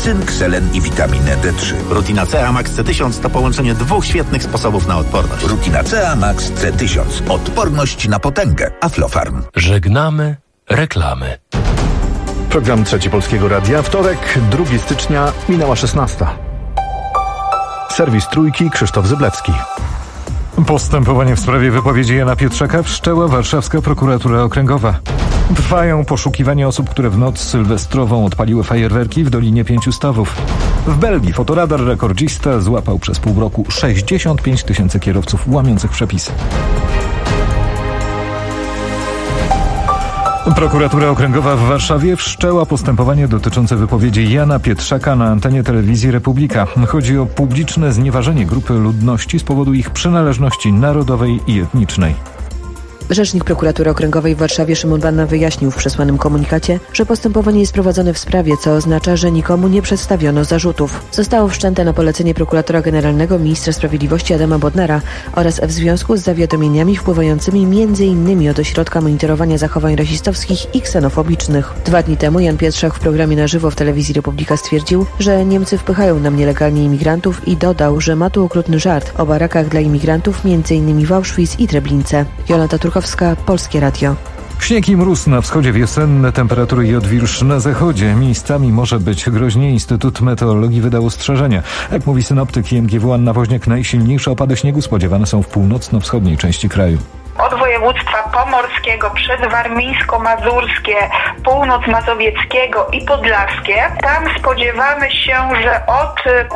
cynk, selen i witaminę D3. Rutina CA Max C1000 to połączenie dwóch świetnych sposobów na odporność. Rutina CA Max C1000. Odporność na potęgę. Aflofarm. Żegnamy reklamy. Program Trzeci Polskiego Radia. Wtorek, 2 stycznia, minęła 16. Serwis Trójki, Krzysztof Zyblewski. Postępowanie w sprawie wypowiedzi Jana Pietrzaka wszczęła warszawska prokuratura okręgowa. Trwają poszukiwania osób, które w noc sylwestrową odpaliły fajerwerki w Dolinie Pięciu Stawów. W Belgii fotoradar rekordzista złapał przez pół roku 65 000 kierowców łamiących przepisy. Prokuratura Okręgowa w Warszawie wszczęła postępowanie dotyczące wypowiedzi Jana Pietrzaka na antenie telewizji Republika. Chodzi o publiczne znieważenie grupy ludności z powodu ich przynależności narodowej i etnicznej. Rzecznik Prokuratury Okręgowej w Warszawie Szymon Wanna wyjaśnił w przesłanym komunikacie, że postępowanie jest prowadzone w sprawie, co oznacza, że nikomu nie przedstawiono zarzutów. Zostało wszczęte na polecenie prokuratora generalnego ministra sprawiedliwości Adama Bodnara oraz w związku z zawiadomieniami wpływającymi m.in. od Ośrodka Monitorowania Zachowań Rasistowskich i Ksenofobicznych. 2 dni temu Jan Pietrzak w programie na żywo w telewizji Republika stwierdził, że Niemcy wpychają nam nielegalnie imigrantów i dodał, że ma tu okrutny żart o barakach dla imigrantów m.in. w Auschwitz i Treblince. Jolanta Turkowska, Polskie Radio. Śnieg i mróz na wschodzie, wiosenne temperatury i odwilż na zachodzie. Miejscami może być groźnie. Instytut Meteorologii wydał ostrzeżenia. Jak mówi synoptyk IMGW Anna Woźniak, najsilniejsze opady śniegu spodziewane są w północno-wschodniej części kraju. Od województwa pomorskiego przez warmińsko-mazurskie, północ mazowieckiego i podlaskie. Tam spodziewamy się, że od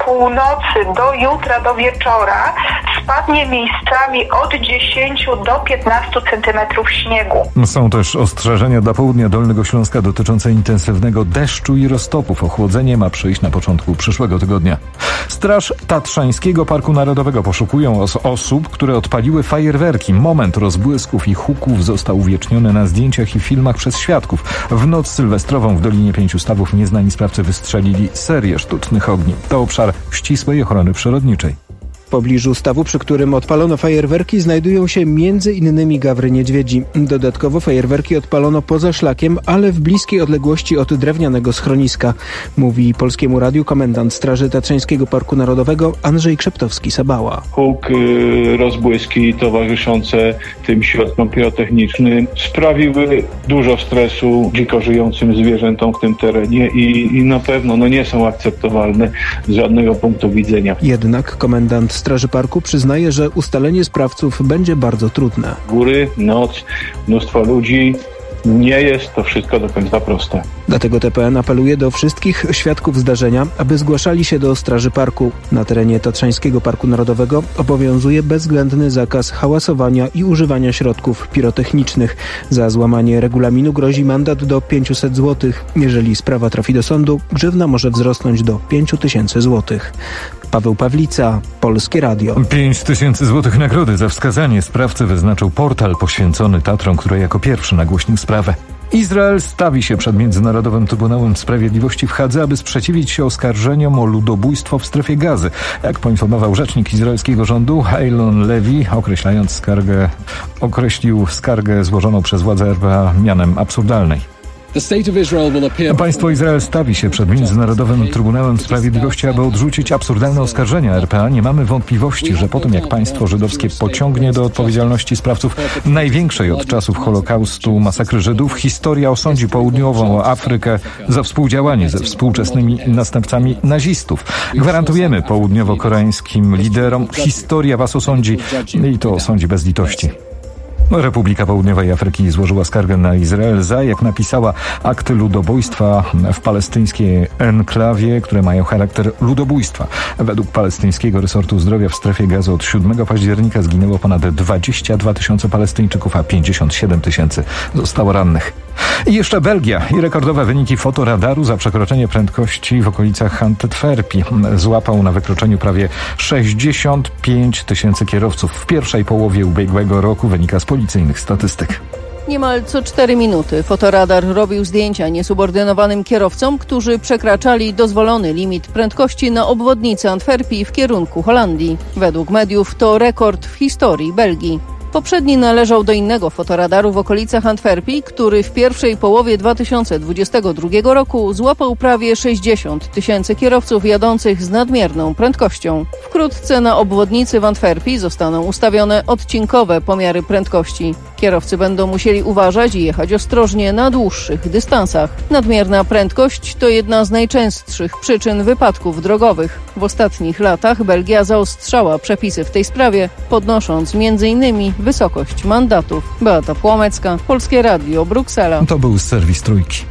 północy do jutra, do wieczora spadnie miejscami od 10 do 15 centymetrów śniegu. Są też ostrzeżenia dla południa Dolnego Śląska dotyczące intensywnego deszczu i roztopów. Ochłodzenie ma przyjść na początku przyszłego tygodnia. Straż Tatrzańskiego Parku Narodowego poszukują osób, które odpaliły fajerwerki. Moment rozbłysków i huków został uwieczniony na zdjęciach i filmach przez świadków. W noc sylwestrową w Dolinie Pięciu Stawów nieznani sprawcy wystrzelili serię sztucznych ogni. To obszar ścisłej ochrony przyrodniczej. W pobliżu stawu, przy którym odpalono fajerwerki, znajdują się m.in. gawry niedźwiedzi. Dodatkowo fajerwerki odpalono poza szlakiem, ale w bliskiej odległości od drewnianego schroniska, mówi Polskiemu Radiu komendant Straży Tatrzańskiego Parku Narodowego Andrzej Krzeptowski-Sabała. Huk, rozbłyski towarzyszące tym środkom pirotechnicznym sprawiły dużo stresu dziko żyjącym zwierzętom w tym terenie i na pewno nie są akceptowalne z żadnego punktu widzenia. Jednak komendant Straży Parku przyznaje, że ustalenie sprawców będzie bardzo trudne. Góry, noc, mnóstwo ludzi. Nie jest to wszystko do końca proste. Dlatego TPN apeluje do wszystkich świadków zdarzenia, aby zgłaszali się do Straży Parku. Na terenie Tatrzańskiego Parku Narodowego obowiązuje bezwzględny zakaz hałasowania i używania środków pirotechnicznych. Za złamanie regulaminu grozi mandat do 500 zł. Jeżeli sprawa trafi do sądu, grzywna może wzrosnąć do 5000 zł. Paweł Pawlica, Polskie Radio. 5000 złotych nagrody za wskazanie sprawcy wyznaczył portal poświęcony Tatrom, który jako pierwszy nagłośnił sprawę. Izrael stawi się przed Międzynarodowym Trybunałem Sprawiedliwości w Hadze, aby sprzeciwić się oskarżeniom o ludobójstwo w strefie Gazy. Jak poinformował rzecznik izraelskiego rządu, Eilon Levy, określił skargę złożoną przez władze RPA mianem absurdalnej. Państwo Izrael stawi się przed Międzynarodowym Trybunałem Sprawiedliwości, aby odrzucić absurdalne oskarżenia RPA. Nie mamy wątpliwości, że po tym, jak państwo żydowskie pociągnie do odpowiedzialności sprawców największej od czasów Holokaustu masakry Żydów, historia osądzi południową Afrykę za współdziałanie ze współczesnymi następcami nazistów. Gwarantujemy południowo-koreańskim liderom, historia was osądzi i to osądzi bez litości. Republika Południowej Afryki złożyła skargę na Izrael za, jak napisała, akty ludobójstwa w palestyńskiej enklawie, które mają charakter ludobójstwa. Według palestyńskiego resortu zdrowia w strefie Gazy od 7 października zginęło ponad 22 000 Palestyńczyków, a 57 000 zostało rannych. I jeszcze Belgia i rekordowe wyniki fotoradaru za przekroczenie prędkości w okolicach Antwerpii. Złapał na wykroczeniu prawie 65 000 kierowców w pierwszej połowie ubiegłego roku, wynika z policyjnych statystyk. Niemal co 4 minuty fotoradar robił zdjęcia niesubordynowanym kierowcom, którzy przekraczali dozwolony limit prędkości na obwodnicy Antwerpii w kierunku Holandii. Według mediów to rekord w historii Belgii. Poprzedni należał do innego fotoradaru w okolicach Antwerpii, który w pierwszej połowie 2022 roku złapał prawie 60 tysięcy kierowców jadących z nadmierną prędkością. Wkrótce na obwodnicy w Antwerpii zostaną ustawione odcinkowe pomiary prędkości. Kierowcy będą musieli uważać i jechać ostrożnie na dłuższych dystansach. Nadmierna prędkość to jedna z najczęstszych przyczyn wypadków drogowych. W ostatnich latach Belgia zaostrzała przepisy w tej sprawie, podnosząc m.in. wysokość mandatów. Beata Płomecka, Polskie Radio, Bruksela. To był serwis Trójki.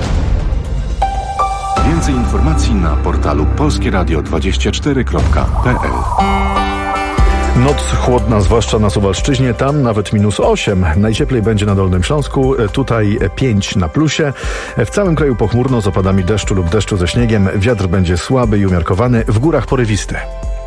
Więcej informacji na portalu polskieradio24.pl. Noc chłodna, zwłaszcza na Suwalszczyźnie, tam nawet -8. Najcieplej będzie na Dolnym Śląsku, tutaj 5 na plusie. W całym kraju pochmurno z opadami deszczu lub deszczu ze śniegiem. Wiatr będzie słaby i umiarkowany, w górach porywisty.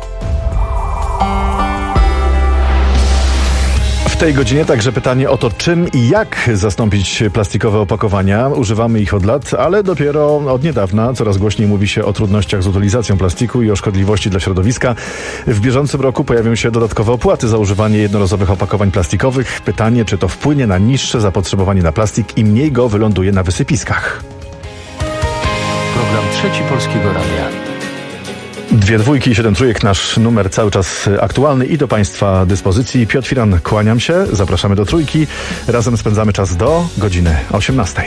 W tej godzinie także pytanie o to, czym i jak zastąpić plastikowe opakowania. Używamy ich od lat, ale dopiero od niedawna coraz głośniej mówi się o trudnościach z utylizacją plastiku i o szkodliwości dla środowiska. W bieżącym roku pojawią się dodatkowe opłaty za używanie jednorazowych opakowań plastikowych. Pytanie, czy to wpłynie na niższe zapotrzebowanie na plastik i mniej go wyląduje na wysypiskach. Program Trzeci Polskiego Radia. 2 dwójki, 7 trójek, nasz numer cały czas aktualny i do Państwa dyspozycji. Piotr Firan, kłaniam się, zapraszamy do Trójki. Razem spędzamy czas do godziny 18.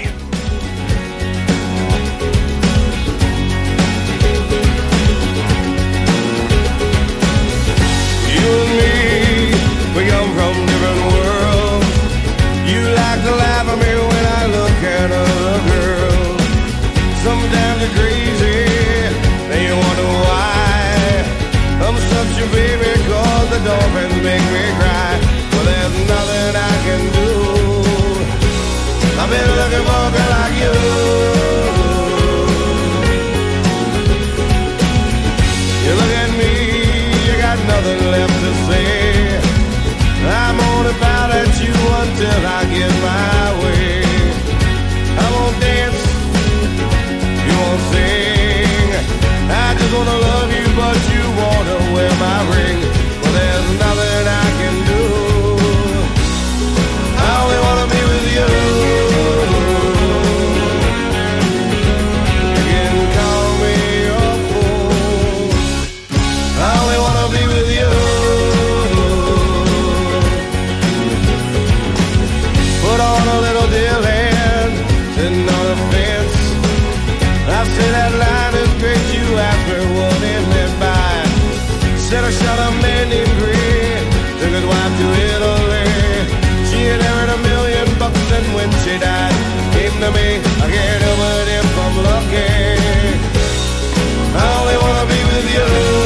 Dolphins make me cry, but there's nothing I can do. I've been looking for a girl like you. You look at me, you got nothing left to say. I'm gonna pout at you until I get my way. I won't dance, you won't sing. I just wanna love you, but you wanna wear my ring. There's nothing I can do. I only wanna be with you. You can call me your fool. I only wanna be with you. Put on a little deal hand, sitting on a fence. I say that line is great, you ask me what it meant by. Said I shot a man named Green, took his wife to Italy. She inherited $1 million, and when she died, came to me. I can't help but if I'm lucky. I only wanna be with you.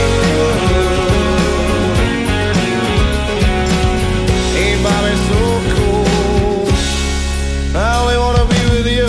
Ain't Bobby so cool? I only wanna be with you.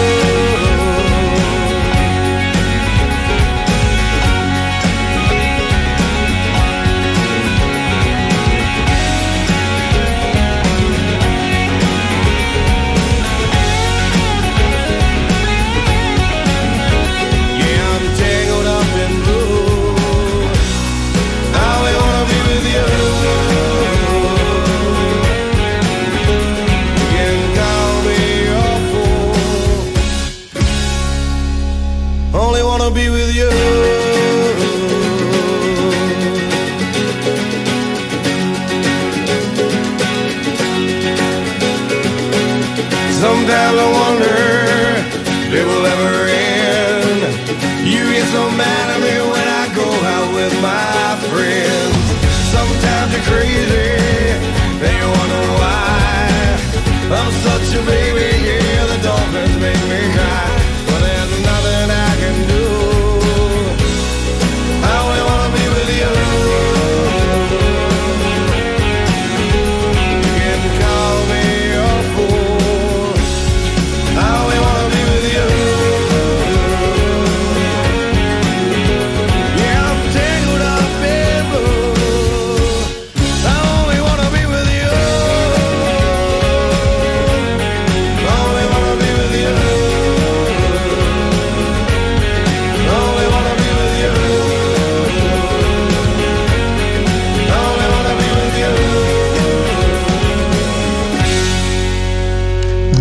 Be with you. Sometimes I wonder if it will ever end. You get so mad at me when I go out with my friends. Sometimes you're crazy, then you wonder why. I'm such a baby, yeah, the dolphins make me cry. But there's nothing I can do. I only wanna be with you. You can call me a fool. I only wanna be with you. Yeah, I'm tangled up in blue. I only wanna be with you. I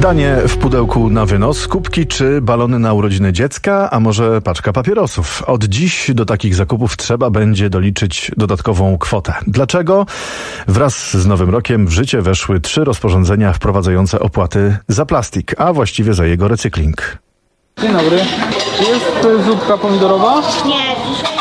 Danie w pudełku na wynos, kubki czy balony na urodziny dziecka, a może paczka papierosów. Od dziś do takich zakupów trzeba będzie doliczyć dodatkową kwotę. Dlaczego? Wraz z Nowym Rokiem w życie weszły 3 rozporządzenia wprowadzające opłaty za plastik, a właściwie za jego recykling. Dzień dobry. Czy jest zupka pomidorowa? Nie.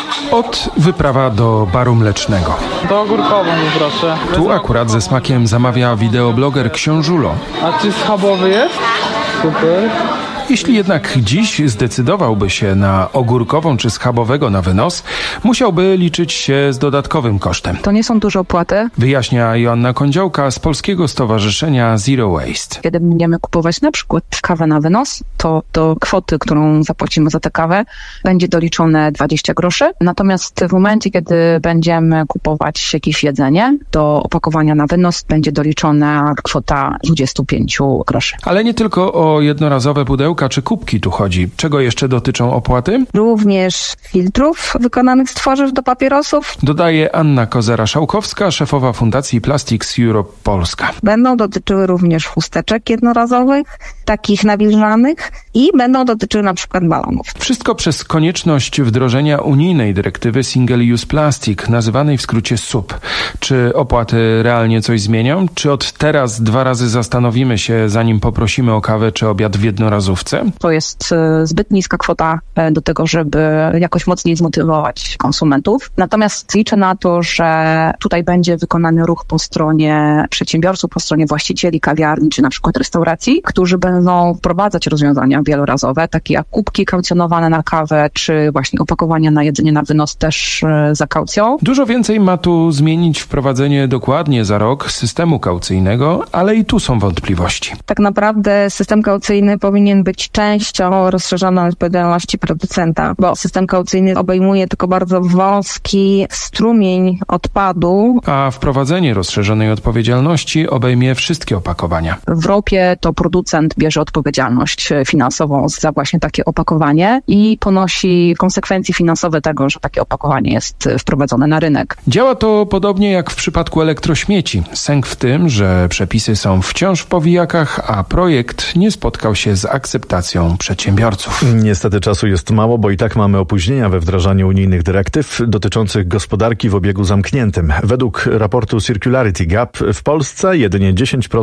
Od wyprawa do baru mlecznego. To ogórkową proszę. Tu akurat ze smakiem zamawia wideobloger Książulo. A czy schabowy jest? Super. Jeśli jednak dziś zdecydowałby się na ogórkową czy schabowego na wynos, musiałby liczyć się z dodatkowym kosztem. To nie są duże opłaty. Wyjaśnia Joanna Kądziołka z Polskiego Stowarzyszenia Zero Waste. Kiedy będziemy kupować na przykład kawę na wynos, to do kwoty, którą zapłacimy za tę kawę, będzie doliczone 20 groszy. Natomiast w momencie, kiedy będziemy kupować jakieś jedzenie, do opakowania na wynos będzie doliczona kwota 25 groszy. Ale nie tylko o jednorazowe pudełka czy kubki tu chodzi. Czego jeszcze dotyczą opłaty? Również filtrów wykonanych z tworzyw do papierosów. Dodaje Anna Kozera-Szałkowska, szefowa Fundacji Plastics Europe Polska. Będą dotyczyły również chusteczek jednorazowych, takich nawilżanych i będą dotyczyły na przykład balonów. Wszystko przez konieczność wdrożenia unijnej dyrektywy Single Use Plastic, nazywanej w skrócie SUP. Czy opłaty realnie coś zmienią? Czy od teraz 2 razy zastanowimy się, zanim poprosimy o kawę czy obiad w jednorazówce? To jest zbyt niska kwota do tego, żeby jakoś mocniej zmotywować konsumentów. Natomiast liczę na to, że tutaj będzie wykonany ruch po stronie przedsiębiorców, po stronie właścicieli kawiarni czy na przykład restauracji, którzy będą wprowadzać rozwiązania wielorazowe, takie jak kubki kaucjonowane na kawę, czy właśnie opakowania na jedzenie na wynos też za kaucją. Dużo więcej ma tu zmienić wprowadzenie dokładnie za rok systemu kaucyjnego, ale i tu są wątpliwości. Tak naprawdę system kaucyjny powinien być częścią rozszerzonej odpowiedzialności producenta, bo system kaucyjny obejmuje tylko bardzo wąski strumień odpadu. A wprowadzenie rozszerzonej odpowiedzialności obejmie wszystkie opakowania. W ropie to producent bierze odpowiedzialność finansową za właśnie takie opakowanie i ponosi konsekwencje finansowe tego, że takie opakowanie jest wprowadzone na rynek. Działa to podobnie jak w przypadku elektrośmieci. Sęk w tym, że przepisy są wciąż w powijakach, a projekt nie spotkał się z akceptacją przedsiębiorców. Niestety czasu jest mało, bo i tak mamy opóźnienia we wdrażaniu unijnych dyrektyw dotyczących gospodarki w obiegu zamkniętym. Według raportu Circularity Gap w Polsce jedynie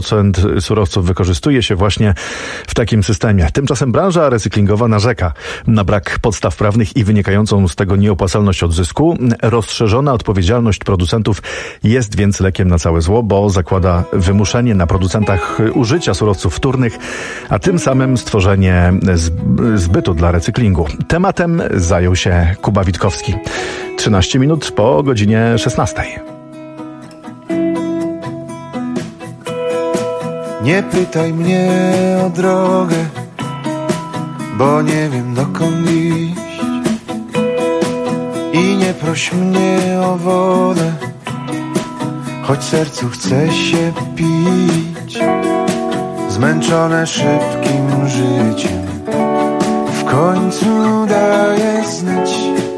10% surowców wykorzystuje się właśnie w takim systemie. Tymczasem branża recyklingowa narzeka na brak podstaw prawnych i wynikającą z tego nieopłacalność odzysku. Rozszerzona odpowiedzialność producentów jest więc lekiem na całe zło, bo zakłada wymuszenie na producentach użycia surowców wtórnych, a tym samym stworzenie zbytu dla recyklingu. Tematem zajął się Kuba Witkowski. 13 minut po godzinie 16. Nie pytaj mnie o drogę, bo nie wiem dokąd iść. I nie proś mnie o wodę, choć sercu chce się pić. Zmęczone szybkim życiem w końcu daje znać.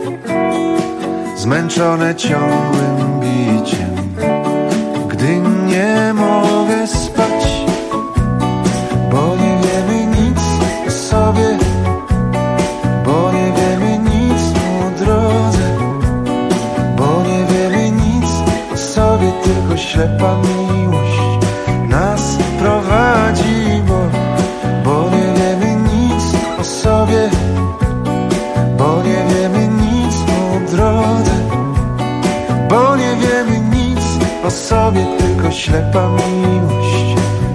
Zmęczone ciągłym biciem, gdy nie mogę spać. Bo nie wiemy nic o sobie, bo nie wiemy nic o drodze, bo nie wiemy nic o sobie, tylko ślepa miłość nas prowadzi. Bo nie wiemy nic o sobie, bo nie wiemy nic o drodze, bo nie wiemy nic o sobie, tylko ślepa miłość.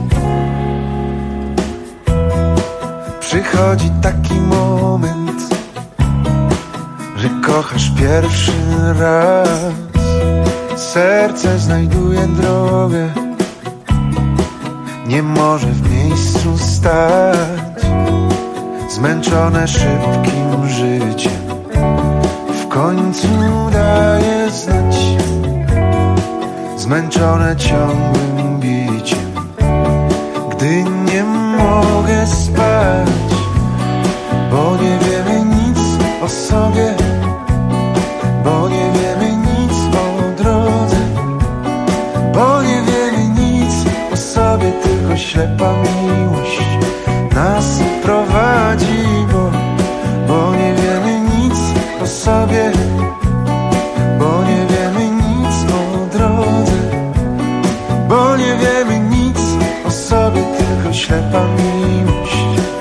Przychodzi taki moment, że kochasz pierwszy raz. Serce znajduje drogę, nie może w miejscu stać. Zmęczone szybkim życiem w końcu daje znać. Zmęczone ciągłym biciem, gdy nie mogę spać. Bo nie wiemy nic o sobie, bo nie wiemy nic o drodze, bo nie wiemy nic o sobie, tylko ślepa miłość sobie, bo nie wiemy nic o drodze, bo nie wiemy nic o sobie, tylko ślepa miłość.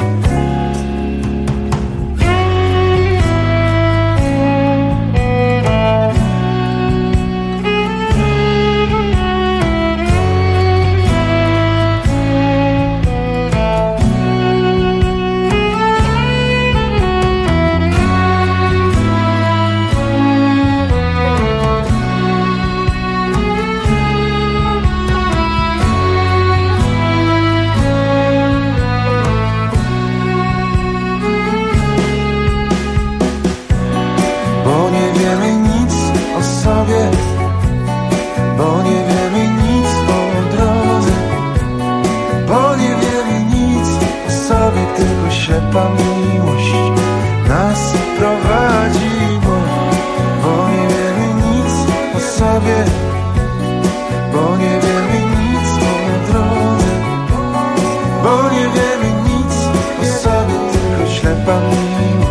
Bo nie wiemy nic o drodze, bo nie wiemy nic o sobie, tylko ślepa miłość nas prowadzi. Bo nie wiemy nic o sobie, bo nie wiemy nic o drodze, bo nie wiemy nic o sobie, tylko ślepa miłość.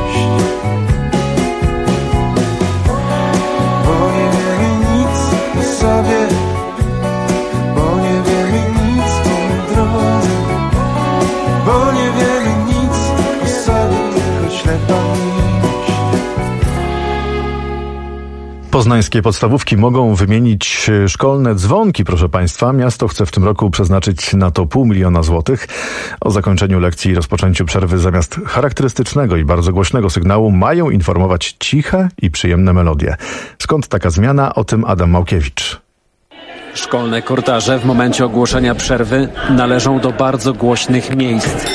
Bo nie wiemy nic o drodze, bo nie wiemy nic o sobie, tylko ślepa miłość. Poznańskie podstawówki mogą wymienić szkolne dzwonki, proszę Państwa. Miasto chce w tym roku przeznaczyć na to 500 000 złotych. O zakończeniu lekcji i rozpoczęciu przerwy zamiast charakterystycznego i bardzo głośnego sygnału mają informować ciche i przyjemne melodie. Skąd taka zmiana? O tym Adam Małkiewicz. Szkolne korytarze w momencie ogłoszenia przerwy należą do bardzo głośnych miejsc.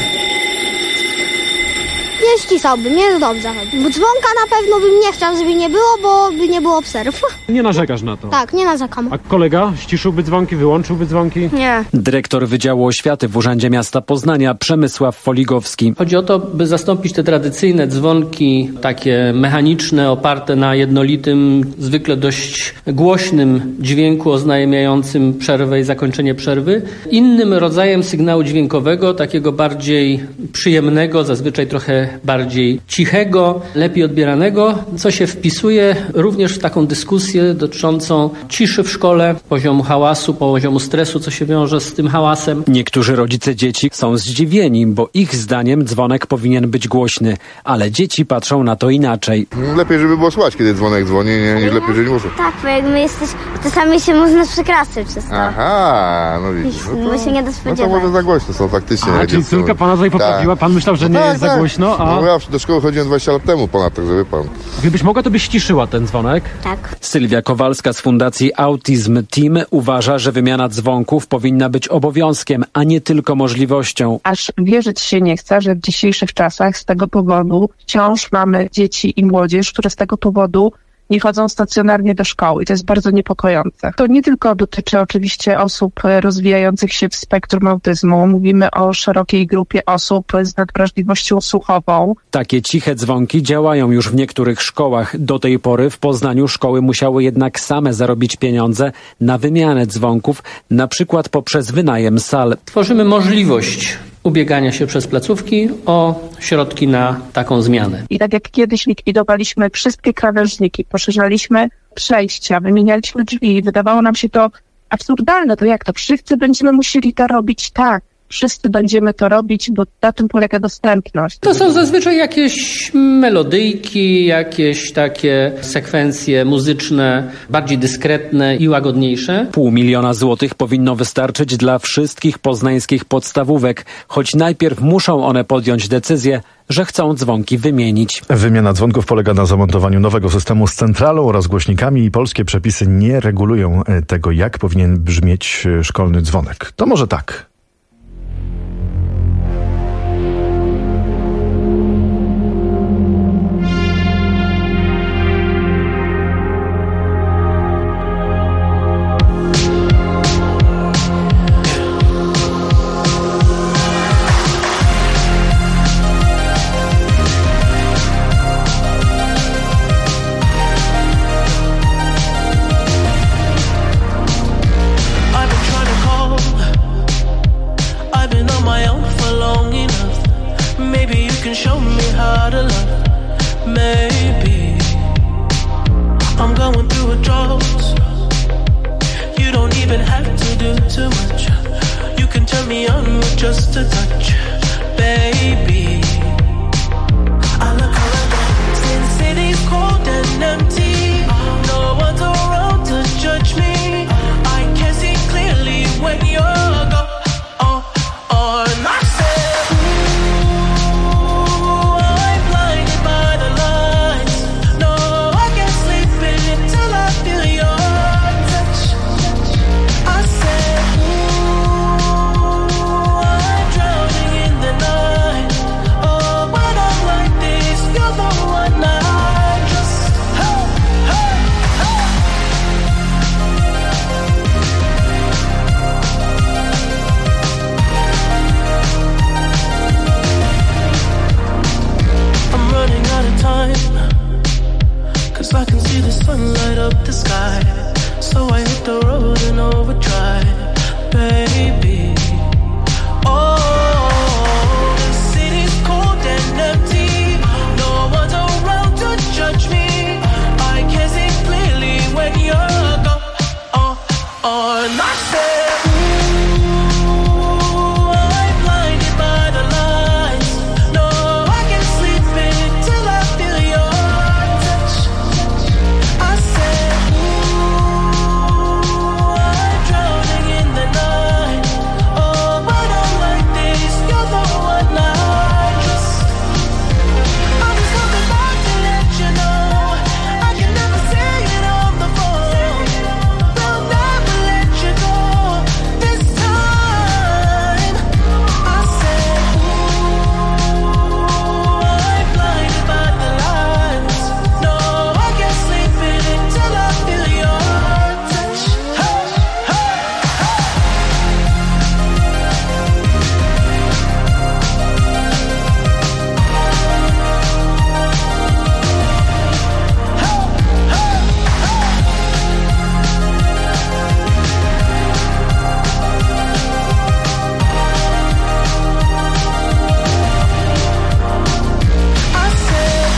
Nie ścisałbym, nie dobrze. Bo dzwonka na pewno bym nie chciał, żeby nie było, bo by nie było przerw. Nie narzekasz na to? Tak, nie narzekam. A kolega ściszyłby dzwonki, wyłączyłby dzwonki? Nie. Dyrektor Wydziału Oświaty w Urzędzie Miasta Poznania Przemysław Foligowski. Chodzi o to, by zastąpić te tradycyjne dzwonki, takie mechaniczne, oparte na jednolitym, zwykle dość głośnym dźwięku oznajmiającym przerwę i zakończenie przerwy, innym rodzajem sygnału dźwiękowego, takiego bardziej przyjemnego, zazwyczaj trochę bardziej cichego, lepiej odbieranego, co się wpisuje również w taką dyskusję dotyczącą ciszy w szkole, poziomu hałasu, poziomu stresu, co się wiąże z tym hałasem. Niektórzy rodzice dzieci są zdziwieni, bo ich zdaniem dzwonek powinien być głośny, ale dzieci patrzą na to inaczej. Lepiej, żeby było słychać, kiedy dzwonek dzwoni, niż lepiej, że nie muszę. Tak, bo jak my jesteśmy, czasami się można przekraszyć przez to. Aha, no widzisz. No się nie da spodziewać. No to może za głośno są faktycznie. A, czyli córka pana tutaj poprawiła, pan myślał, że nie jest za głośno, a... No ja do szkoły chodziłem 20 lat temu ponad, tak żeby pan... Gdybyś mogła, to byś ściszyła ten dzwonek? Tak. Sylwia Kowalska z Fundacji Autism Team uważa, że wymiana dzwonków powinna być obowiązkiem, a nie tylko możliwością. Aż wierzyć się nie chce, że w dzisiejszych czasach z tego powodu wciąż mamy dzieci i młodzież, które z tego powodu nie chodzą stacjonarnie do szkoły i to jest bardzo niepokojące. To nie tylko dotyczy oczywiście osób rozwijających się w spektrum autyzmu. Mówimy o szerokiej grupie osób z nadwrażliwością słuchową. Takie ciche dzwonki działają już w niektórych szkołach. Do tej pory w Poznaniu szkoły musiały jednak same zarobić pieniądze na wymianę dzwonków, na przykład poprzez wynajem sal. Tworzymy możliwość ubiegania się przez placówki o środki na taką zmianę. I tak jak kiedyś likwidowaliśmy wszystkie krawężniki, poszerzaliśmy przejścia, wymienialiśmy drzwi, wydawało nam się to absurdalne. To jak to? Wszyscy będziemy musieli to robić? Tak. Wszyscy będziemy to robić, bo na tym polega dostępność. To są zazwyczaj jakieś melodyjki, jakieś takie sekwencje muzyczne, bardziej dyskretne i łagodniejsze. 500 000 złotych powinno wystarczyć dla wszystkich poznańskich podstawówek, choć najpierw muszą one podjąć decyzję, że chcą dzwonki wymienić. Wymiana dzwonków polega na zamontowaniu nowego systemu z centralą oraz głośnikami i polskie przepisy nie regulują tego, jak powinien brzmieć szkolny dzwonek. To może tak. up the sky. So I hit the road in overdrive, baby. Oh, the city's cold and empty. No one's around to judge me. I can see clearly when you're gone. And I said, ooh, I'm blinded by the lights. No, I can't sleep until I feel your touch. I said, ooh, I'm drowning in the night. Oh, but I'm like this, you're the one I trust. I'm just coming back to let you know I can never say it on the phone. Will never let you go this time. I said, ooh, I'm blinded by the lights. No, I can't sleep until I feel your touch. Hey, hey, I said,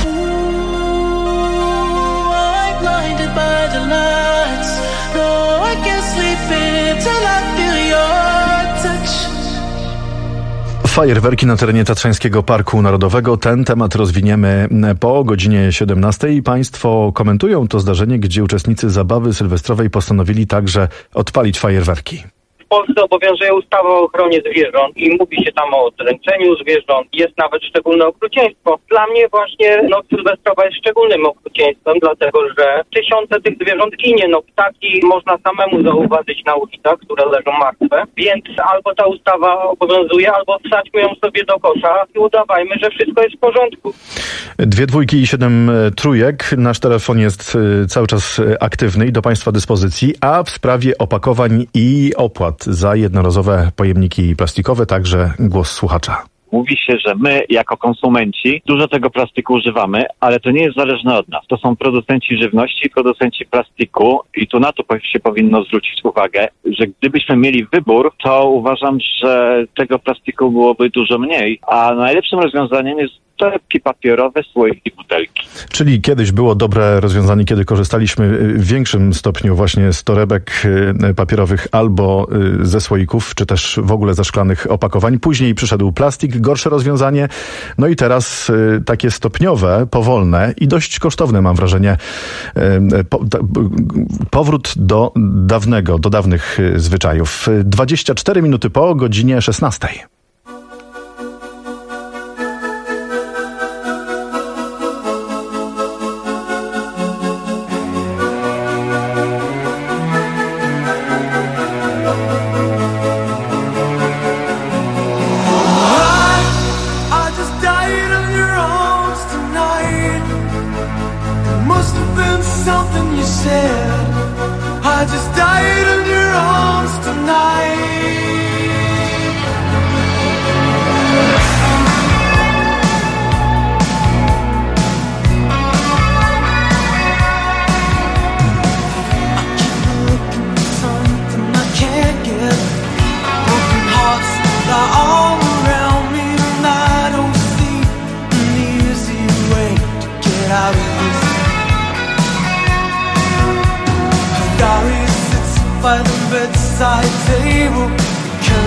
ooh, I'm blinded by the lights. No, I can't sleep until I feel your touch. Fajerwerki na terenie Tatrzańskiego Parku Narodowego. Ten temat rozwiniemy po godzinie 17. Państwo komentują to zdarzenie, gdzie uczestnicy zabawy sylwestrowej postanowili także odpalić fajerwerki. W Polsce obowiązuje ustawa o ochronie zwierząt i mówi się tam o dręczeniu zwierząt. Jest nawet szczególne okrucieństwo. Dla mnie właśnie noc sylwestrowa jest szczególnym okrucieństwem, dlatego że tysiące tych zwierząt ginie. Ptaki można samemu zauważyć na ulicach, które leżą martwe. Więc albo ta ustawa obowiązuje, albo wsadźmy ją sobie do kosza i udawajmy, że wszystko jest w porządku. 2 dwójki i 7 trójek. Nasz telefon jest cały czas aktywny i do Państwa dyspozycji, a w sprawie opakowań i opłat za jednorazowe pojemniki plastikowe także głos słuchacza. Mówi się, że my jako konsumenci dużo tego plastiku używamy, ale to nie jest zależne od nas. To są producenci żywności i producenci plastiku i tu na to się powinno zwrócić uwagę, że gdybyśmy mieli wybór, to uważam, że tego plastiku byłoby dużo mniej, a najlepszym rozwiązaniem jest torebki papierowe, słoiki, butelki. Czyli kiedyś było dobre rozwiązanie, kiedy korzystaliśmy w większym stopniu właśnie z torebek papierowych albo ze słoików, czy też w ogóle ze szklanych opakowań. Później przyszedł plastik, gorsze rozwiązanie. No i teraz takie stopniowe, powolne i dość kosztowne, mam wrażenie, powrót do dawnych zwyczajów. 24 minuty po godzinie 16. I just died in your arms tonight. I keep looking for something I can't get. Broken hearts that are all around me, and I don't see an easy way to get out of this. Diary sits by the bedside table.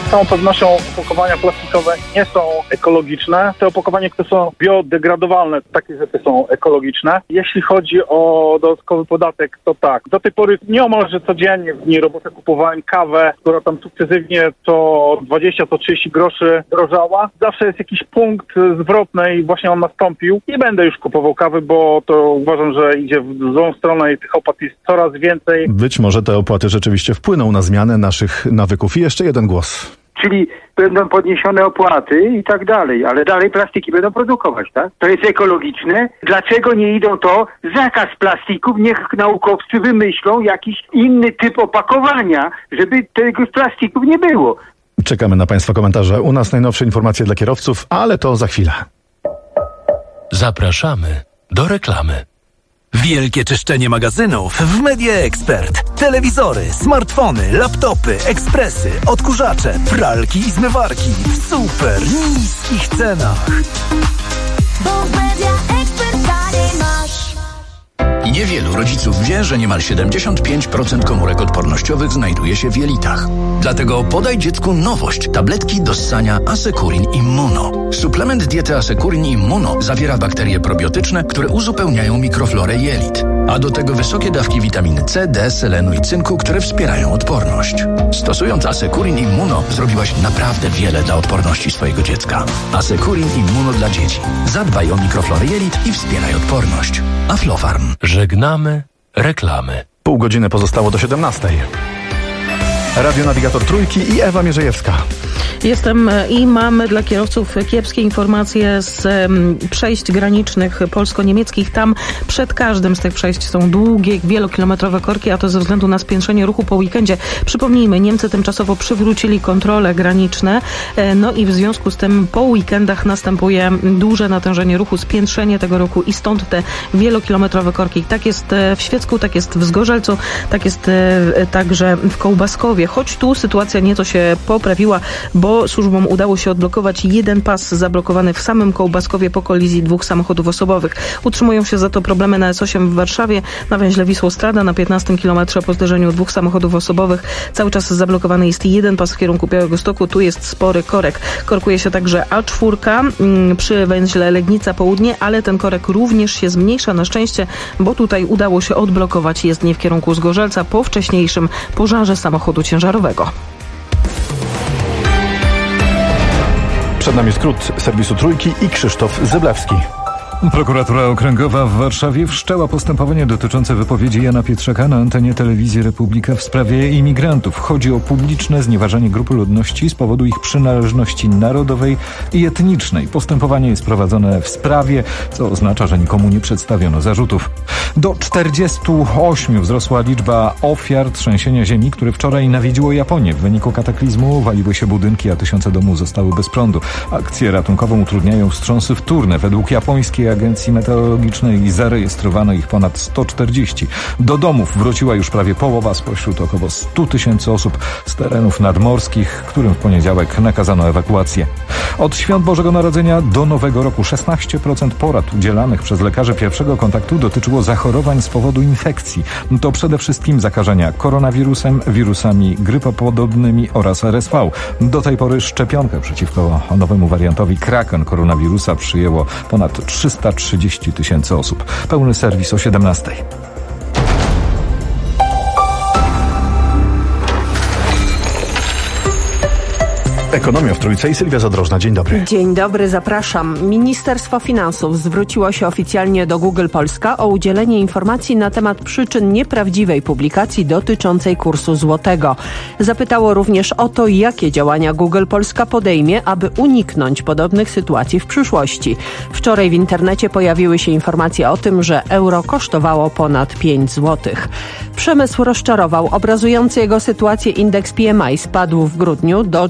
Z całą pewnością opakowania plastikowe nie są ekologiczne. Te opakowania, które są biodegradowalne, takie rzeczy są ekologiczne. Jeśli chodzi o dodatkowy podatek, to tak. Do tej pory nieomalże codziennie w dni robocze kupowałem kawę, która tam sukcesywnie co 20, co 30 groszy drożała. Zawsze jest jakiś punkt zwrotny i właśnie on nastąpił. Nie będę już kupował kawy, bo to uważam, że idzie w złą stronę i tych opłat jest coraz więcej. Być może te opłaty rzeczywiście wpłyną na zmianę naszych nawyków. I jeszcze jeden głos. Czyli będą podniesione opłaty i tak dalej, ale dalej plastiki będą produkować, tak? To jest ekologiczne. Dlaczego nie idą to? Zakaz plastików, niech naukowcy wymyślą jakiś inny typ opakowania, żeby tego plastików nie było. Czekamy na Państwa komentarze. U nas najnowsze informacje dla kierowców, ale to za chwilę. Zapraszamy do reklamy. Wielkie czyszczenie magazynów w Media Expert. Telewizory, smartfony, laptopy, ekspresy, odkurzacze, pralki i zmywarki w super niskich cenach. Bo w Media Expert taniej masz. Niewielu rodziców wie, że niemal 75% komórek odpornościowych znajduje się w jelitach. Dlatego podaj dziecku nowość. Tabletki do ssania Asekurin Immuno. Suplement diety Asekurin Immuno zawiera bakterie probiotyczne, które uzupełniają mikroflorę jelit. A do tego wysokie dawki witaminy C, D, selenu i cynku, które wspierają odporność. Stosując Asekurin Immuno zrobiłaś naprawdę wiele dla odporności swojego dziecka. Asekurin Immuno dla dzieci. Zadbaj o mikroflorę jelit i wspieraj odporność. Aflofarm. Żegnamy reklamy. Pół godziny pozostało do 17:00. Radionawigator Trójki i Ewa Mierzejewska. Jestem i mamy dla kierowców kiepskie informacje z przejść granicznych polsko-niemieckich. Tam przed każdym z tych przejść są długie, wielokilometrowe korki, a to ze względu na spiętrzenie ruchu po weekendzie. Przypomnijmy, Niemcy tymczasowo przywrócili kontrole graniczne, no i w związku z tym po weekendach następuje duże natężenie ruchu, spiętrzenie tego ruchu i stąd te wielokilometrowe korki. Tak jest w Świecku, tak jest w Zgorzelcu, tak jest także w Kołbaskowie. Choć tu sytuacja nieco się poprawiła, bo służbom udało się odblokować jeden pas zablokowany w samym Kołbaskowie po kolizji dwóch samochodów osobowych. Utrzymują się za to problemy na S8 w Warszawie, na węźle Wisłostrada na 15 kilometrze po zderzeniu dwóch samochodów osobowych. Cały czas zablokowany jest jeden pas w kierunku Białegostoku. Tu jest spory korek. Korkuje się także A4 przy węźle Legnica Południe, ale ten korek również się zmniejsza na szczęście, bo tutaj udało się odblokować jezdnię w kierunku Zgorzelca po wcześniejszym pożarze samochodu ciężarowego. Przed nami skrót serwisu Trójki i Krzysztof Zyblewski. Prokuratura Okręgowa w Warszawie wszczęła postępowanie dotyczące wypowiedzi Jana Pietrzaka na antenie Telewizji Republika w sprawie imigrantów. Chodzi o publiczne znieważanie grupy ludności z powodu ich przynależności narodowej i etnicznej. Postępowanie jest prowadzone w sprawie, co oznacza, że nikomu nie przedstawiono zarzutów. Do 48 wzrosła liczba ofiar trzęsienia ziemi, które wczoraj nawiedziło Japonię. W wyniku kataklizmu waliły się budynki, a tysiące domów zostały bez prądu. Akcję ratunkową utrudniają wstrząsy wtórne. Według japońskiej Agencji Meteorologicznej zarejestrowano ich ponad 140. Do domów wróciła już prawie połowa spośród około 100 tysięcy osób z terenów nadmorskich, którym w poniedziałek nakazano ewakuację. Od świąt Bożego Narodzenia do Nowego Roku 16% porad udzielanych przez lekarzy pierwszego kontaktu dotyczyło zachorowań z powodu infekcji. To przede wszystkim zakażenia koronawirusem, wirusami grypopodobnymi oraz RSV. Do tej pory szczepionkę przeciwko nowemu wariantowi Kraken koronawirusa przyjęło ponad 330 tysięcy osób. Pełny serwis o 17:00. Ekonomia w Trójce i Sylwia Zadrożna. Dzień dobry. Dzień dobry, zapraszam. Ministerstwo Finansów zwróciło się oficjalnie do Google Polska o udzielenie informacji na temat przyczyn nieprawdziwej publikacji dotyczącej kursu złotego. Zapytało również o to, jakie działania Google Polska podejmie, aby uniknąć podobnych sytuacji w przyszłości. Wczoraj w internecie pojawiły się informacje o tym, że euro kosztowało ponad 5 zł. Przemysł rozczarował. Obrazujący jego sytuację indeks PMI spadł w grudniu do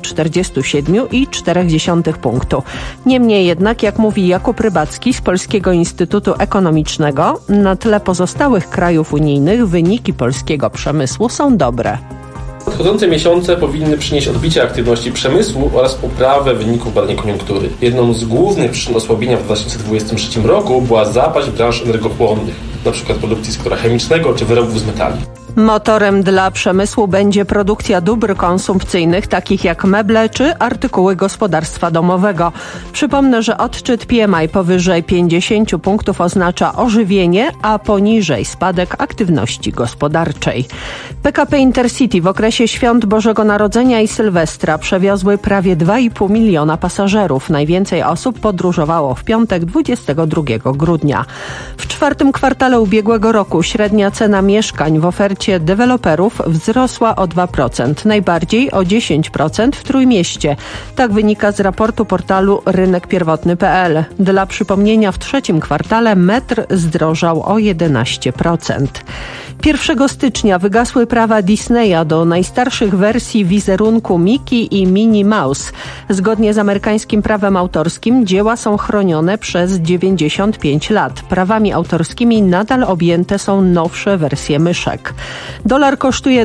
47,4 punktu. Niemniej jednak, jak mówi Jakub Rybacki z Polskiego Instytutu Ekonomicznego, na tle pozostałych krajów unijnych wyniki polskiego przemysłu są dobre. Nadchodzące miesiące powinny przynieść odbicie aktywności przemysłu oraz poprawę wyników badań koniunktury. Jedną z głównych przyczyn osłabienia w 2023 roku była zapaść branż energochłonnych, np. produkcji sektora chemicznego czy wyrobów z metali. Motorem dla przemysłu będzie produkcja dóbr konsumpcyjnych, takich jak meble czy artykuły gospodarstwa domowego. Przypomnę, że odczyt PMI powyżej 50 punktów oznacza ożywienie, a poniżej spadek aktywności gospodarczej. PKP Intercity w okresie świąt Bożego Narodzenia i Sylwestra przewiozły prawie 2,5 miliona pasażerów. Najwięcej osób podróżowało w piątek 22 grudnia. W czwartym kwartale ubiegłego roku średnia cena mieszkań w ofercie deweloperów wzrosła o 2%, najbardziej o 10% w Trójmieście. Tak wynika z raportu portalu rynekpierwotny.pl. Dla przypomnienia, w trzecim kwartale metr zdrożał o 11%. 1 stycznia wygasły prawa Disneya do najstarszych wersji wizerunku Mickey i Minnie Mouse. Zgodnie z amerykańskim prawem autorskim dzieła są chronione przez 95 lat. Prawami autorskimi nadal objęte są nowsze wersje myszek. Dolar kosztuje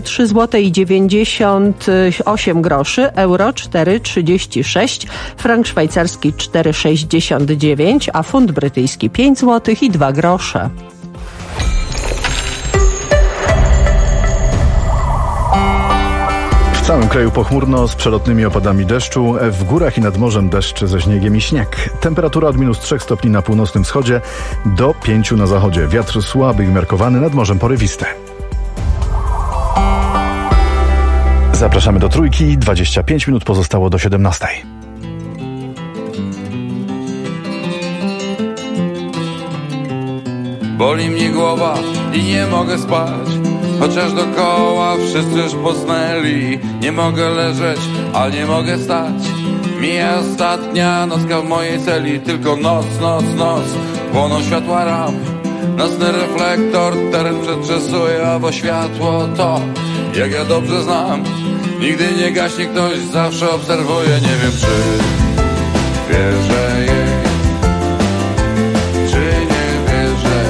3,98 zł, euro 4,36, frank szwajcarski 4,69, a funt brytyjski 5 zł i 2 grosze. W całym kraju pochmurno z przelotnymi opadami deszczu. W górach i nad morzem deszcz ze śniegiem i śnieg. Temperatura od -3 stopni na północnym wschodzie do 5 na zachodzie. Wiatr słaby i umiarkowany, nad morzem porywiste. Zapraszamy do Trójki. 25 minut pozostało do 17. Boli mnie głowa i nie mogę spać, chociaż dookoła wszyscy już posnęli. Nie mogę leżeć, a nie mogę stać. Mija ostatnia nocka w mojej celi. Tylko noc, noc, noc. Płoną światła ramp. Nocny reflektor teren przetrzesuje, bo światło to, jak ja dobrze znam, nigdy nie gaśnie, ktoś zawsze obserwuje. Nie wiem, czy wierzę jej, czy nie wierzę.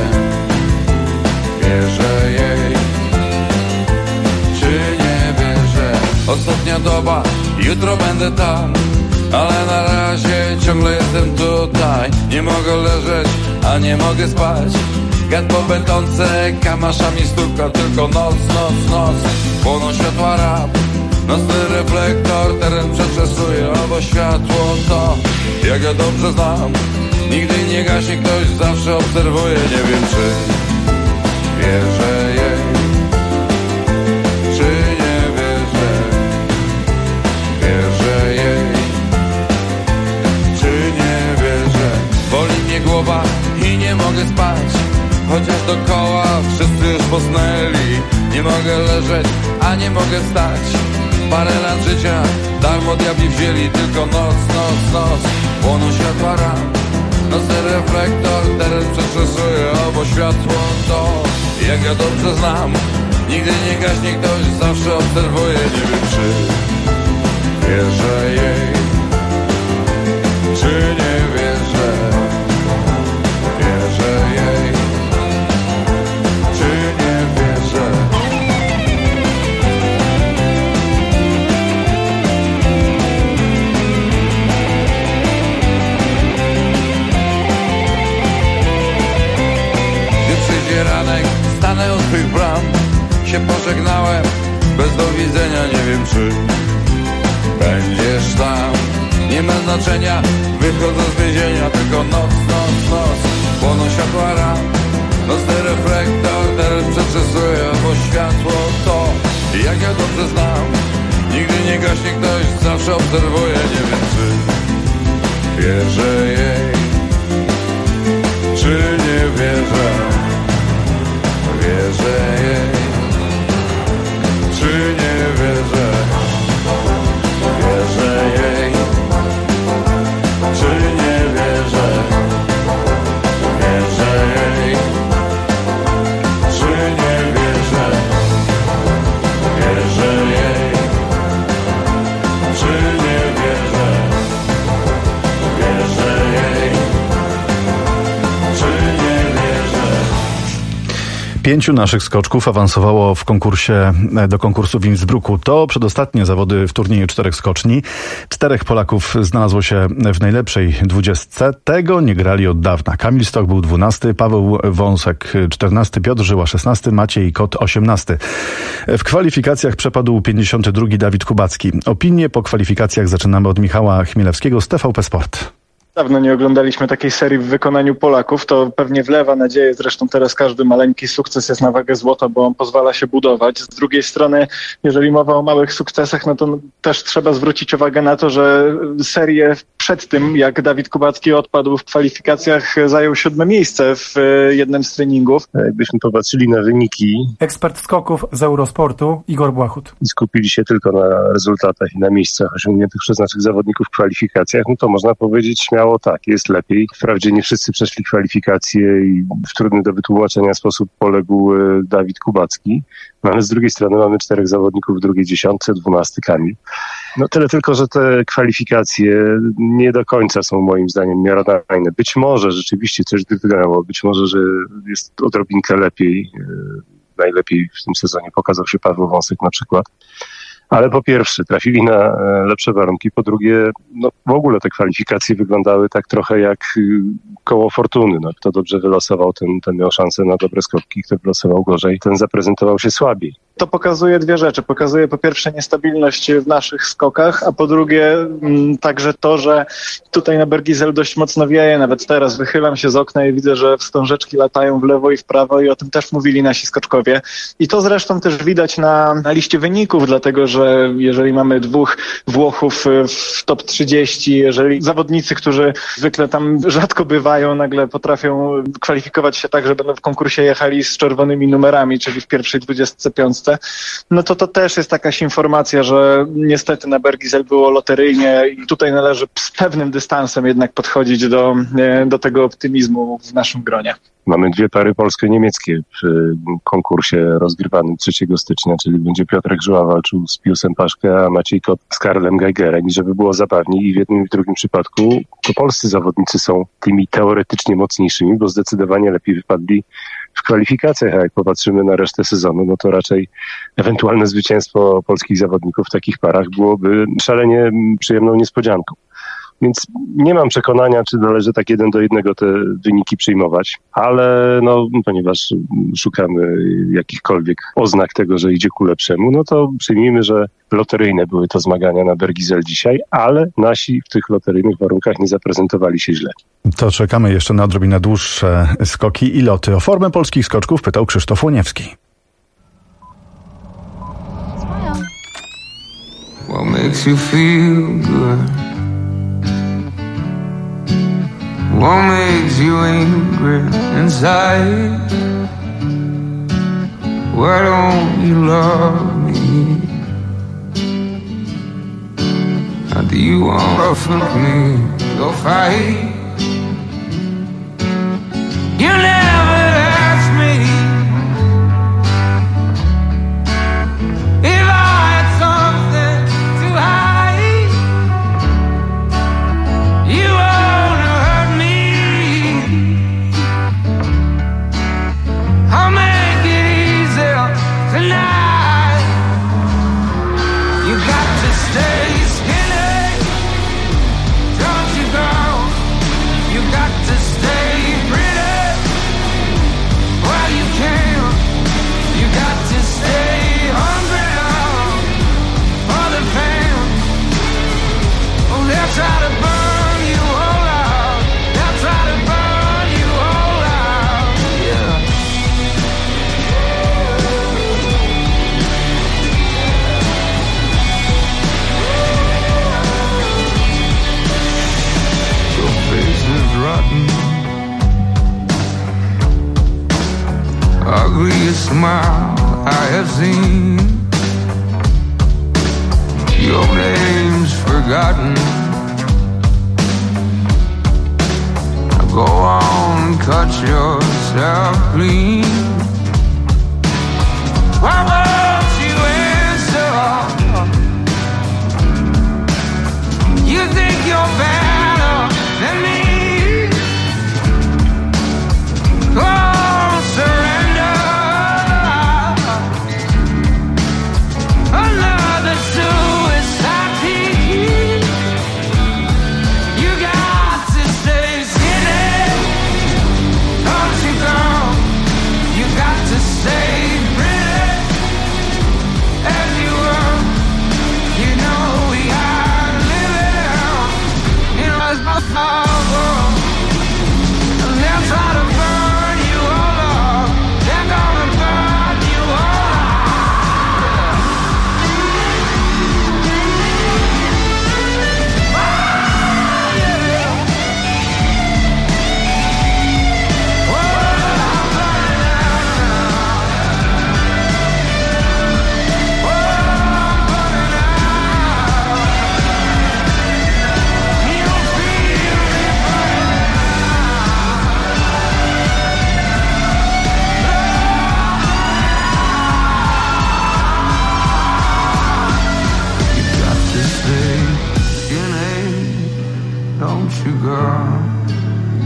Wierzę jej, czy nie wierzę. Ostatnia doba, jutro będę tam, ale na razie ciągle jestem tutaj. Nie mogę leżeć, a nie mogę spać. Gad po betonce, kamaszami stuka. Tylko noc, noc, noc. Płoną światła ramp. Nocny reflektor teren przetrzesuje, bo światło to, jak ja dobrze znam, nigdy nie gaśnie, ktoś zawsze obserwuje. Nie wiem, czy wierzę jej, czy nie wierzę. Wierzę jej, czy nie wierzę. Boli mnie głowa i nie mogę spać, chociaż dookoła wszyscy już posnęli. Nie mogę leżeć, a nie mogę stać. Parę lat życia darmo diabli wzięli. Tylko noc, noc, noc. Płoną światła ramp. Nocny reflektor teren przetrzesuje, bo światło to, jak ja dobrze znam, nigdy nie gaśnie, ktoś zawsze obserwuje. Nie wiem, czy wierzę jej, czy nie wierzę. Wierzę jej, czy nie wierzę. Gdy przyjdzie ranek, stanę u twych bram. Się pożegnałem, bez do widzenia. Nie wiem, czy będziesz tam. Nie ma znaczenia, wychodzę z więzienia. Tylko noc, noc, noc. Płoną światła ramp. Nocny reflektor teren przetrzesuje, bo światło to, jak ja dobrze znam, nigdy nie gaśnie, ktoś zawsze obserwuje. Nie wiem, czy wierzę jej, czy nie wierzę. Wierzę jej, czy nie wierzę. Wierzę jej, czy nie wierzę. Wierzę jej, czy nie wierzę. Wierzę jej, czy nie wierzę. Wierzę jej, 5 naszych skoczków awansowało do konkursu w Innsbrucku. To przedostatnie zawody w turnieju 4 skoczni. 4 Polaków znalazło się w najlepszej 20. Tego nie grali od dawna. Kamil Stoch był 12, Paweł Wąsek 14, Piotr Żyła 16, Maciej Kot 18. W kwalifikacjach przepadł 52 Dawid Kubacki. Opinie po kwalifikacjach zaczynamy od Michała Chmielewskiego z TVP Sport. Dawno nie oglądaliśmy takiej serii w wykonaniu Polaków, to pewnie wlewa nadzieję, zresztą teraz każdy maleńki sukces jest na wagę złota, bo on pozwala się budować. Z drugiej strony, jeżeli mowa o małych sukcesach, no to też trzeba zwrócić uwagę na to, że serię przed tym, jak Dawid Kubacki odpadł w kwalifikacjach, zajął 7. miejsce w jednym z treningów. Jakbyśmy popatrzyli na wyniki... Ekspert skoków z Eurosportu Igor Błachut. I skupili się tylko na rezultatach i na miejscach osiągniętych przez naszych zawodników w kwalifikacjach, no to można powiedzieć śmiało tak, jest lepiej. Wprawdzie nie wszyscy przeszli kwalifikacje i w trudny do wytłumaczenia sposób poległ Dawid Kubacki, no ale z drugiej strony mamy 4 zawodników w drugiej dziesiątce, 12 Kamil. No tyle tylko, że te kwalifikacje nie do końca są moim zdaniem miarodajne. Być może rzeczywiście coś drgnęło, być może, że jest odrobinkę lepiej. Najlepiej w tym sezonie pokazał się Paweł Wąsek na przykład. Ale po pierwsze trafili na lepsze warunki, po drugie no w ogóle te kwalifikacje wyglądały tak trochę jak koło fortuny. No, kto dobrze wylosował, ten miał szansę na dobre skokki, kto wylosował gorzej, ten zaprezentował się słabiej. To pokazuje 2 rzeczy. Pokazuje po pierwsze niestabilność w naszych skokach, a po drugie także to, że tutaj na Bergizel dość mocno wieje. Nawet teraz wychylam się z okna i widzę, że wstążeczki latają w lewo i w prawo i o tym też mówili nasi skoczkowie. I to zresztą też widać na liście wyników, dlatego że jeżeli mamy 2 Włochów w top 30, jeżeli zawodnicy, którzy zwykle tam rzadko bywają, nagle potrafią kwalifikować się tak, że będą w konkursie jechali z czerwonymi numerami, czyli w pierwszej 25, no to też jest jakaś informacja, że niestety na Bergizel było loteryjnie i tutaj należy z pewnym dystansem jednak podchodzić do tego optymizmu w naszym gronie. Mamy 2 pary polsko-niemieckie w konkursie rozgrywanym 3 stycznia, czyli będzie Piotrek Żyła walczył z Piusem Paszkę, a Maciej Kot z Karlem Geigerem. I żeby było zabawniej i w jednym i w drugim przypadku, to polscy zawodnicy są tymi teoretycznie mocniejszymi, bo zdecydowanie lepiej wypadli w kwalifikacjach, a jak popatrzymy na resztę sezonu, no to raczej ewentualne zwycięstwo polskich zawodników w takich parach byłoby szalenie przyjemną niespodzianką. Więc nie mam przekonania, czy należy tak 1:1 te wyniki przyjmować, ale no, ponieważ szukamy jakichkolwiek oznak tego, że idzie ku lepszemu, no to przyjmijmy, że loteryjne były to zmagania na Bergizel dzisiaj, ale nasi w tych loteryjnych warunkach nie zaprezentowali się źle. To czekamy jeszcze na odrobinę dłuższe skoki i loty. O formę polskich skoczków pytał Krzysztof Łoniewski. What makes you feel good? What makes you angry inside? Why don't you love me? How do you want to me? Go fight. You never asked me if I had something to hide. You wanna hurt me? I'll make it easier tonight. You got to stay skinny, don't you, girl? You got to stay pretty while you can. You got to stay hungry now for the pain. Oh, they'll try to burn you all out. They'll try to burn you all out. Yeah. Your face is rotten. Ugliest smile I have seen. Your name's forgotten. Now go on, cut yourself clean. Why won't you answer? You think you're better than me? Oh, surrender.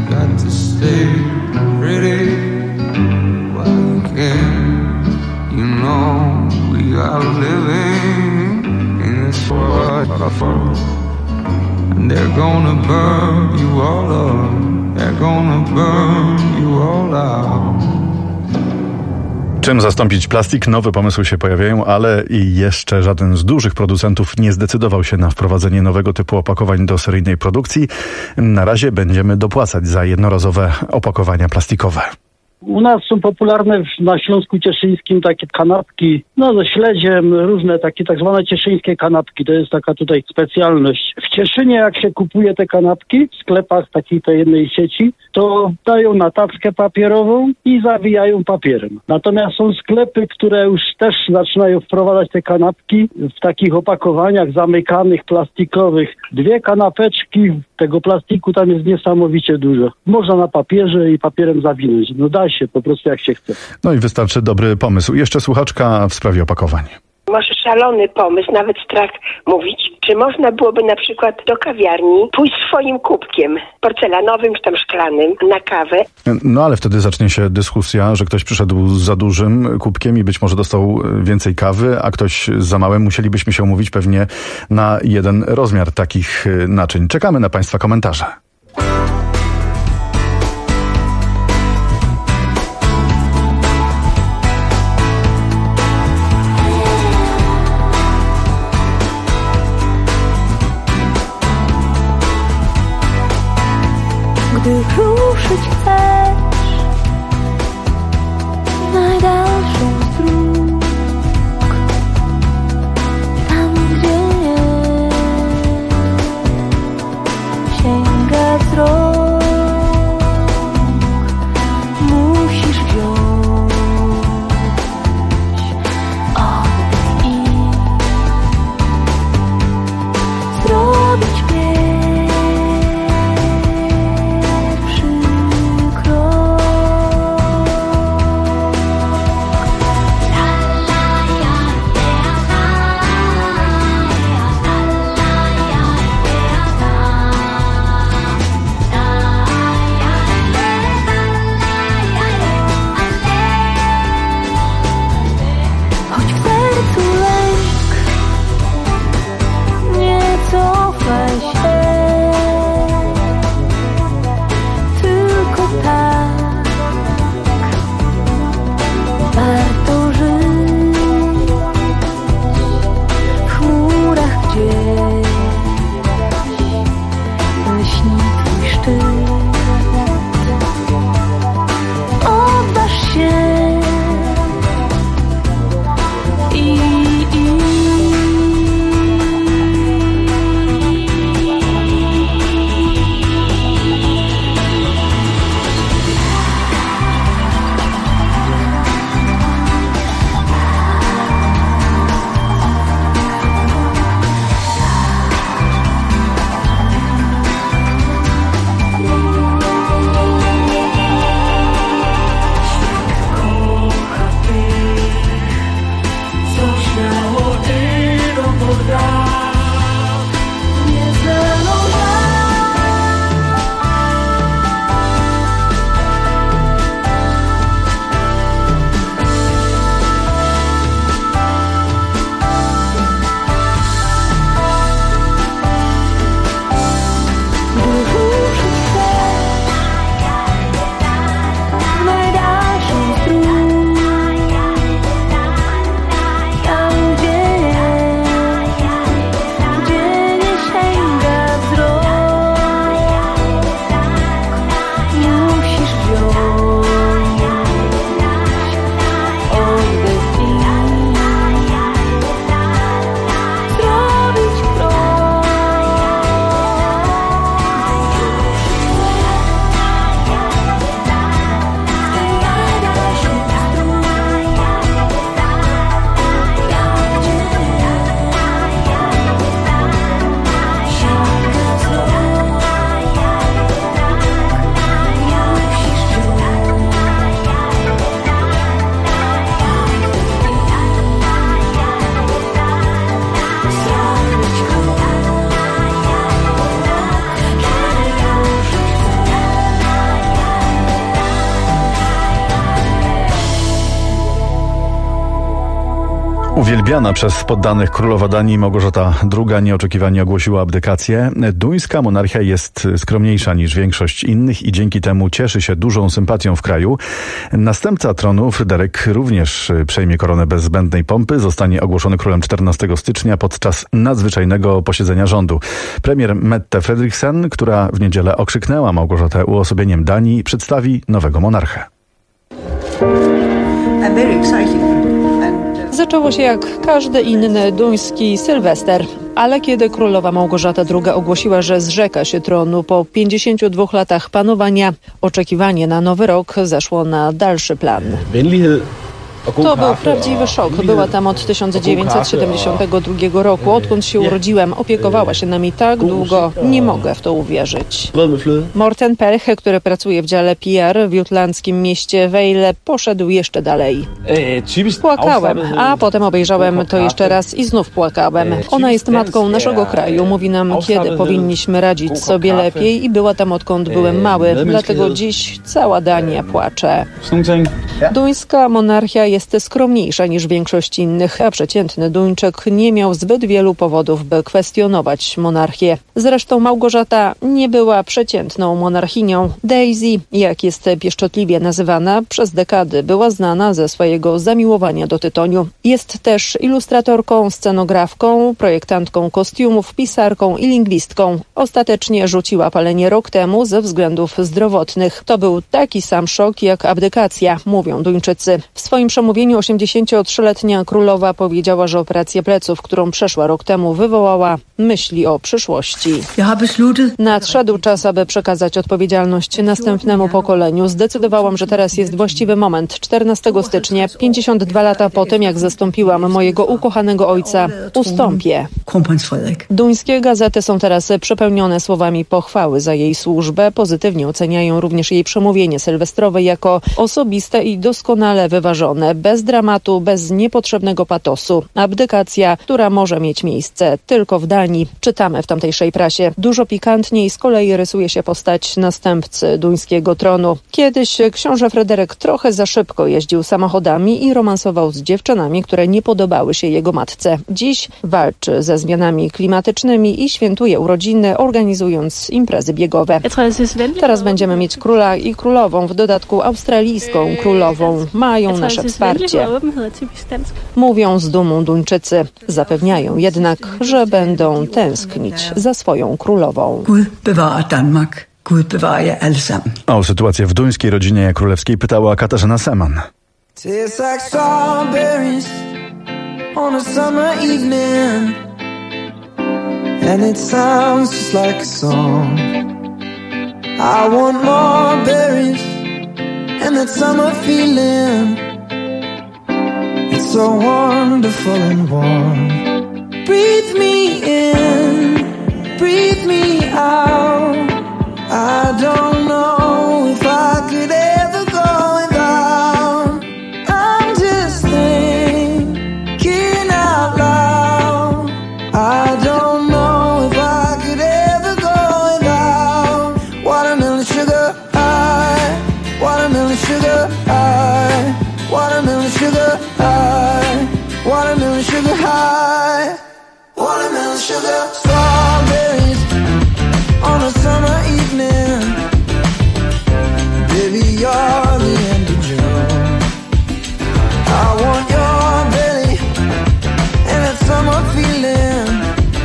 got to stay pretty while you can. You know we are living in this world, and they're gonna burn you all up. They're gonna burn you all out. Czym zastąpić plastik? Nowe pomysły się pojawiają, ale jeszcze żaden z dużych producentów nie zdecydował się na wprowadzenie nowego typu opakowań do seryjnej produkcji. Na razie będziemy dopłacać za jednorazowe opakowania plastikowe. U nas są popularne na Śląsku Cieszyńskim takie kanapki, ze śledziem, różne takie tak zwane cieszyńskie kanapki. To jest taka tutaj specjalność. W Cieszynie jak się kupuje te kanapki w sklepach takiej tej jednej sieci, to dają na tackę papierową i zawijają papierem. Natomiast są sklepy, które już też zaczynają wprowadzać te kanapki w takich opakowaniach zamykanych, plastikowych. 2 kanapeczki tego plastiku tam jest niesamowicie dużo. Można na papierze i papierem zawinąć. Da się po prostu jak się chce. No i wystarczy dobry pomysł. Jeszcze słuchaczka w sprawie opakowań. Może szalony pomysł, nawet strach mówić. Czy można byłoby na przykład do kawiarni pójść swoim kubkiem porcelanowym czy tam szklanym na kawę? No ale wtedy zacznie się dyskusja, że ktoś przyszedł z za dużym kubkiem i być może dostał więcej kawy, a ktoś z za małym. Musielibyśmy się umówić pewnie na jeden rozmiar takich naczyń. Czekamy na Państwa komentarze. Gdy ruszyć chcesz najdalszą z dróg, tam gdzie nie sięga wzrok, musisz wziąć oddech i zrobić Uwielbiana przez poddanych królowa Danii Małgorzata II nieoczekiwanie ogłosiła abdykację. Duńska monarchia jest skromniejsza niż większość innych i dzięki temu cieszy się dużą sympatią w kraju. Następca tronu, Fryderyk, również przejmie koronę bez zbędnej pompy. Zostanie ogłoszony królem 14 stycznia podczas nadzwyczajnego posiedzenia rządu. Premier Mette Frederiksen, która w niedzielę okrzyknęła Małgorzatę uosobieniem Danii, przedstawi nowego monarchę. I'm very excited. Zaczęło się jak każdy inny duński Sylwester, ale kiedy królowa Małgorzata II ogłosiła, że zrzeka się tronu po 52 latach panowania, oczekiwanie na nowy rok zeszło na dalszy plan. To był prawdziwy szok. Była tam od 1972 roku. Odkąd się urodziłem, opiekowała się nami tak długo. Nie mogę w to uwierzyć. Morten Perch, który pracuje w dziale PR w jutlandzkim mieście Vejle, poszedł jeszcze dalej. Płakałem, a potem obejrzałem to jeszcze raz i znów płakałem. Ona jest matką naszego kraju. Mówi nam, kiedy powinniśmy radzić sobie lepiej i była tam, odkąd byłem mały. Dlatego dziś cała Dania płacze. Duńska monarchia jest skromniejsza niż większość innych, a przeciętny Duńczyk nie miał zbyt wielu powodów, by kwestionować monarchię. Zresztą Małgorzata nie była przeciętną monarchinią. Daisy, jak jest pieszczotliwie nazywana, przez dekady była znana ze swojego zamiłowania do tytoniu. Jest też ilustratorką, scenografką, projektantką kostiumów, pisarką i lingwistką. Ostatecznie rzuciła palenie rok temu ze względów zdrowotnych. To był taki sam szok jak abdykacja, mówią Duńczycy. W swoim przemówieniu 83-letnia królowa powiedziała, że operacja pleców, którą przeszła rok temu, wywołała myśli o przyszłości. Nadszedł czas, aby przekazać odpowiedzialność następnemu pokoleniu. Zdecydowałam, że teraz jest właściwy moment. 14 stycznia, 52 lata po tym, jak zastąpiłam mojego ukochanego ojca, ustąpię. Duńskie gazety są teraz przepełnione słowami pochwały za jej służbę. Pozytywnie oceniają również jej przemówienie sylwestrowe jako osobiste i doskonale wyważone. Bez dramatu, bez niepotrzebnego patosu. Abdykacja, która może mieć miejsce tylko w Danii. Czytamy w tamtejszej prasie. Dużo pikantniej z kolei rysuje się postać następcy duńskiego tronu. Kiedyś książę Fryderyk trochę za szybko jeździł samochodami i romansował z dziewczynami, które nie podobały się jego matce. Dziś walczy ze zmianami klimatycznymi i świętuje urodziny, organizując imprezy biegowe. Teraz będziemy mieć króla i królową, w dodatku australijską królową. Mają nasze wsparcie. Mówią z dumą Duńczycy. Zapewniają jednak, że będą tęsknić za swoją królową. O sytuację w duńskiej rodzinie królewskiej pytała Katarzyna Seman. It's so wonderful and warm. Breathe me in, breathe me out. I don't know if I could ever go without. I'm just thinking out loud. I don't know if I could ever go without. Watermelon sugar high, watermelon sugar high, watermelon sugar high, watermelon sugar high, watermelon sugar. Strawberries on a summer evening. Baby, you're the end of June. I want your belly and that summer feeling,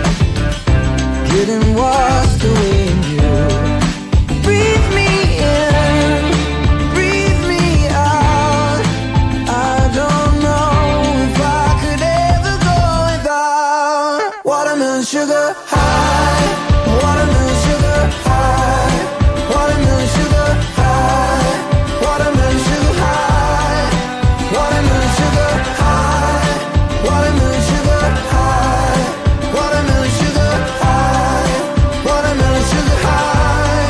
getting washed away in you. Breathe me in, breathe me out. I don't know if I could ever go without. Watermelon sugar high, watermelon sugar high, watermelon sugar high, watermelon sugar high, watermelon sugar high, watermelon sugar high, watermelon sugar high, watermelon sugar high.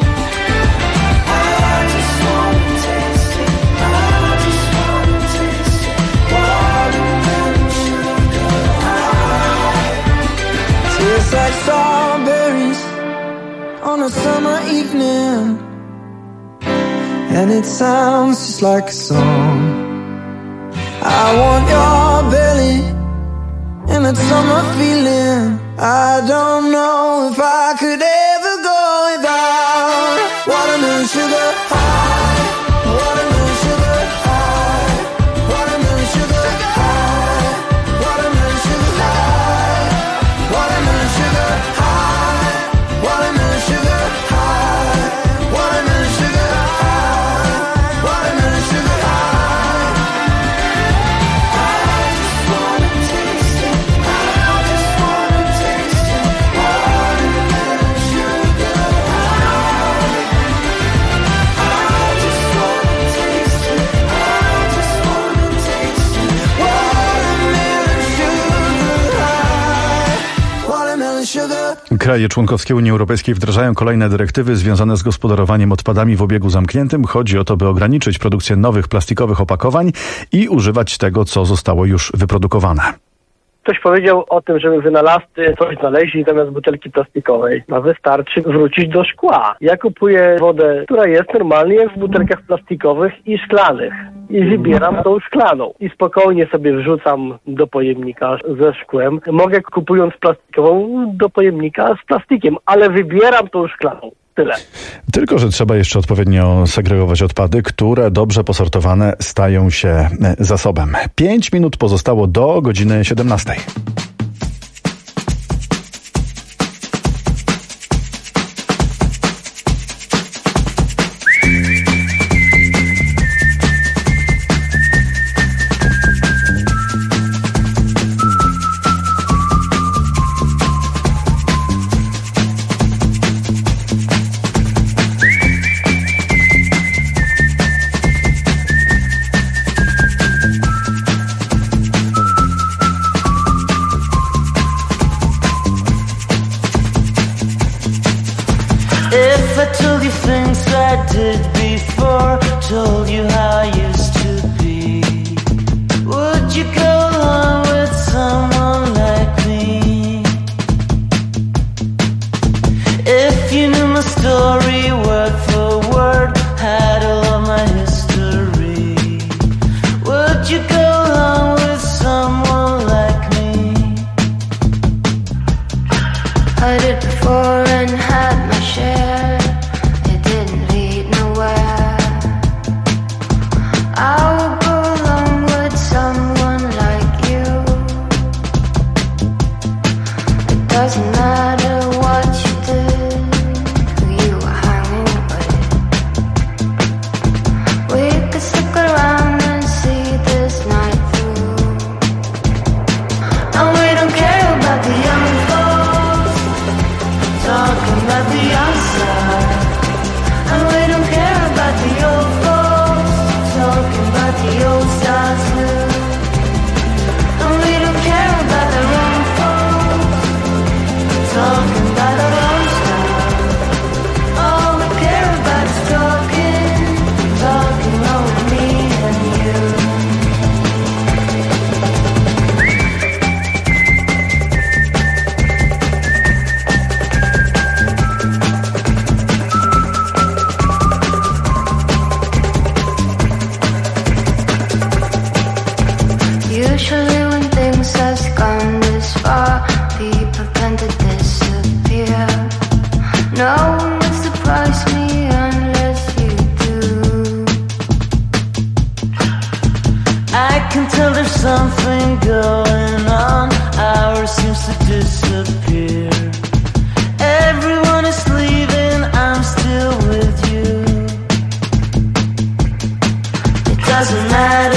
I just wanna taste it, I just wanna taste it. Watermelon sugar high. Tastes like strawberries on a summer evening, and it sounds just like a song. I want your belly limits on my feeling. I don't know if I could ever go without watermelon sugar high, watermelon sugar high, watermelon sugar high, watermelon sugar high, watermelon sugar high, watermelon sugar high, watermelon sugar high, watermelon sugar high. Kraje członkowskie Unii Europejskiej wdrażają kolejne dyrektywy związane z gospodarowaniem odpadami w obiegu zamkniętym. Chodzi o to, by ograniczyć produkcję nowych plastikowych opakowań i używać tego, co zostało już wyprodukowane. Ktoś powiedział o tym, żeby wynalazcy coś znaleźli zamiast butelki plastikowej. No wystarczy wrócić do szkła. Ja kupuję wodę, która jest normalnie jak w butelkach plastikowych i szklanych. I wybieram tą szklaną. I spokojnie sobie wrzucam do pojemnika ze szkłem. Mogę, kupując plastikową, do pojemnika z plastikiem, ale wybieram tą szklaną. Tyle. Tylko że trzeba jeszcze odpowiednio segregować odpady, które dobrze posortowane stają się zasobem. 5 minut pozostało do godziny 17. If I told you things I did before, told you how I used to be, would you go along with someone like me? If you knew my story word for word, had all of my history, would you go along with someone like me? I did before and had my share. It didn't lead nowhere. I would go along with someone like you. It doesn't matter what you did, who you were hanging with. We could stick around and see this night through. And we don't care about the young folks talking about the outside, and we don't care about the old folks talking about the old style too. And we don't care about the wrong folks talking about our own style. All we care about is talking over me and you. Usually when things has gone this far, people tend to disappear. No one would surprise me unless you do. I can tell there's something going on. Ours seems to disappear. Everyone is leaving, I'm still with you. It doesn't matter